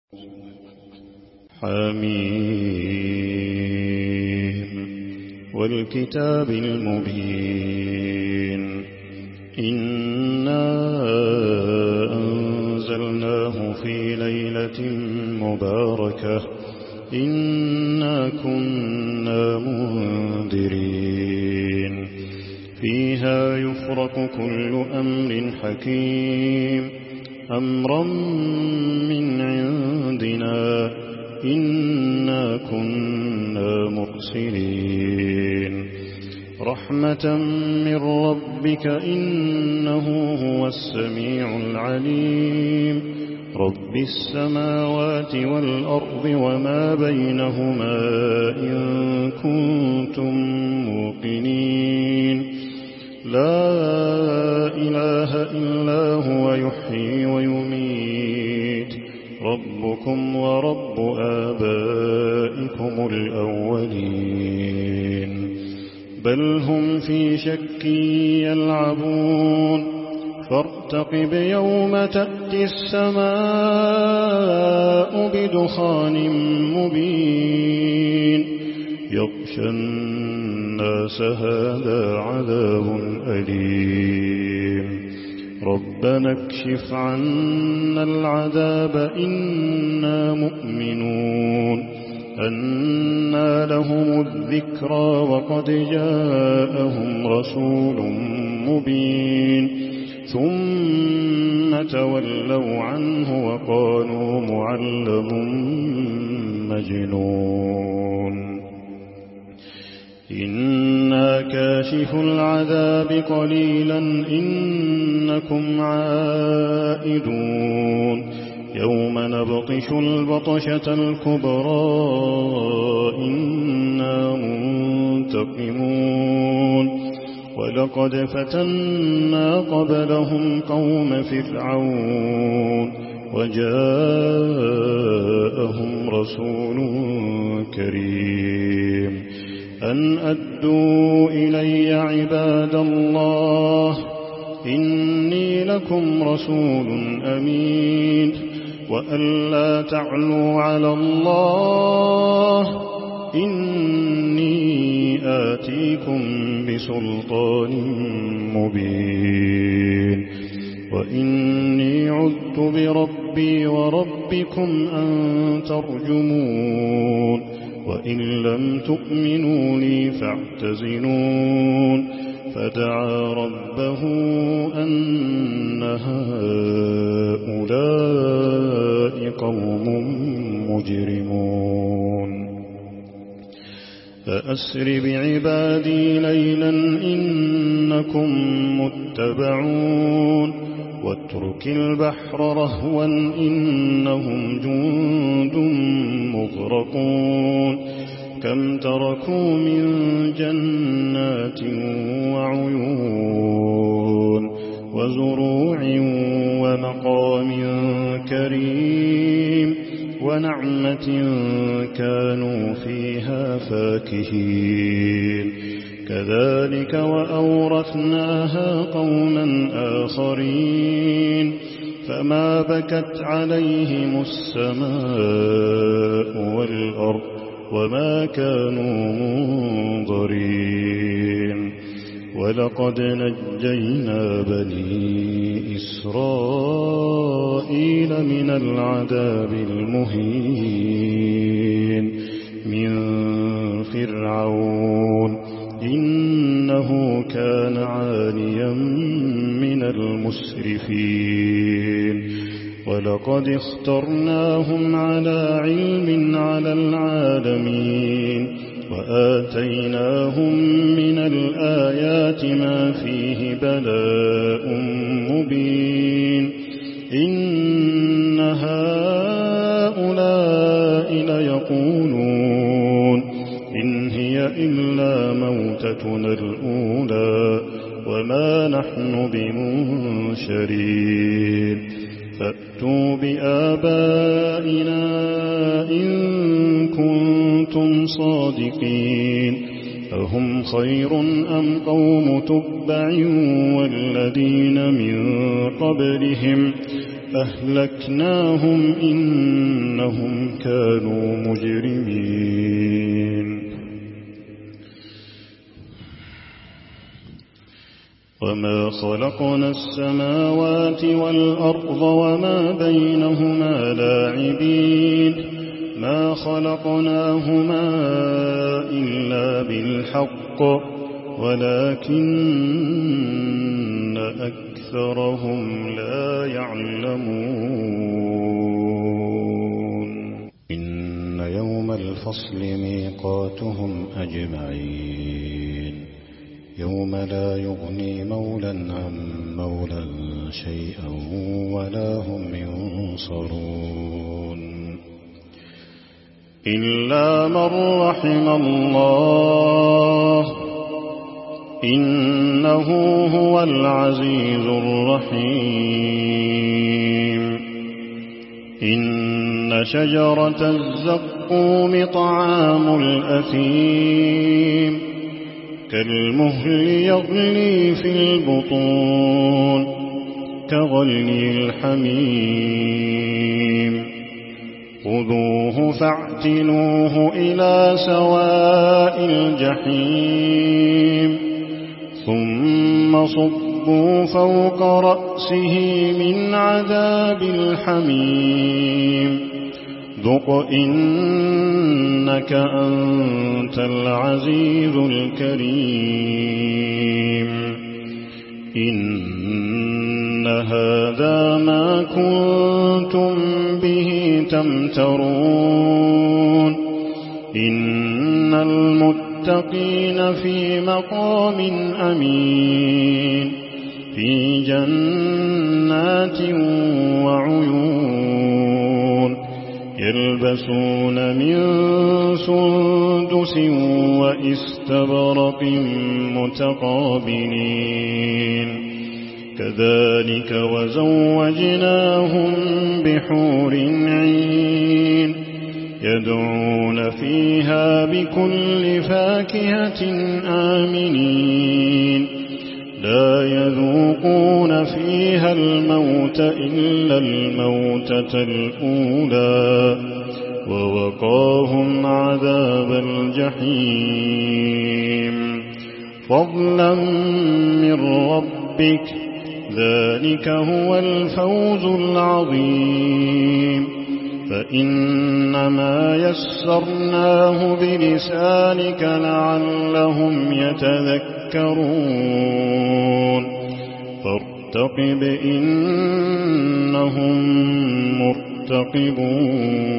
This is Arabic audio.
حميم والكتاب المبين إنا أنزلناه في ليلة مباركة إنا كنا منذرين فيها يفرق كل أمر حكيم أمرا من عندنا إنا كنا مرسلين رحمة من ربك إنه هو السميع العليم رب السماوات والأرض وما بينهما إن كنتم موقنين لا إله إلا هو يحيي ويميت ربكم ورب آبائكم الأولين بل هم في شك يلعبون فارتقب يوم تأتي السماء بدخان مبين يغشى الناس هذا عذاب أليم ربنا اكشف عنا العذاب إنا مؤمنون أنى لهم الذكرى وقد جاءهم رسول مبين ثم تولوا عنه وقالوا معلم مجنون إنا كاشف العذاب قليلا إنكم عائدون يوم نبطش البطشة الكبرى إنا منتقمون ولقد فتنا قبلهم قوم فرعون وجاءهم رسول كريم أن أدوا إلي عباد الله إني لكم رسول أمين وأن لا تعلوا على الله إني آتيكم بسلطان مبين وإني عذت بربي وربكم أن ترجمون وإن لم تؤمنوا لي فاعتزلون فدعا ربه أن هؤلاء قوم مجرمون فأسر بعبادي ليلا إنكم متبعون واترك البحر رهوا إنهم جند مغرقون كم تركوا من جنات وعيون وزروع ومقام كريم ونعمة كانوا فيها فاكهين كذلك وأورثناها قوما آخرين فما بكت عليهم السماء والأرض وما كانوا منظرين ولقد نجينا بني إسرائيل من العذاب المهين من فرعون إنه كان عاليا من المسرفين ولقد اخترناهم على علم على العالمين وآتيناهم من الآيات ما فيه بلاء مبين إن هؤلاء ليقولون إن هي إلا موتتنا الأولى وما نحن بمنشرين فأتوا بآبائنا إن كنتم صادقين أهم خير أم قوم تبع والذين من قبلهم أهلكناهم إنهم كانوا مجرمين وما خلقنا السماوات والأرض وما بينهما لاعبين ما خلقناهما إلا بالحق ولكن أكثرهم لا يعلمون إن يوم الفصل ميقاتهم أجمعين يوم لا يغني مولى عن مولى شيئا ولا هم ينصرون إلا من رحم الله إنه هو العزيز الرحيم إن شجرة الزقوم طعام الأثيم كالمهل يغلي في البطون كغلي الحميم خذوه فاعتلوه إلى سواء الجحيم ثم صبوا فوق رأسه من عذاب الحميم ذق إنك أنت العزيز الكريم إن هذا ما كنتم به تمترون إن المتقين في مقام أمين في جنات وعيون يلبسون من سندس وإستبرق متقابلين كذلك وزوجناهم بحور عين يدعون فيها بكل فاكهة آمنين لا يذوقون فيها الموت إلا الموتة الأولى ووقاهم عذاب الجحيم فضلا من ربك ذلك هو الفوز العظيم فإنما يسرناه بلسانك لعلهم يتذكرون فارتقب إنهم مرتقبون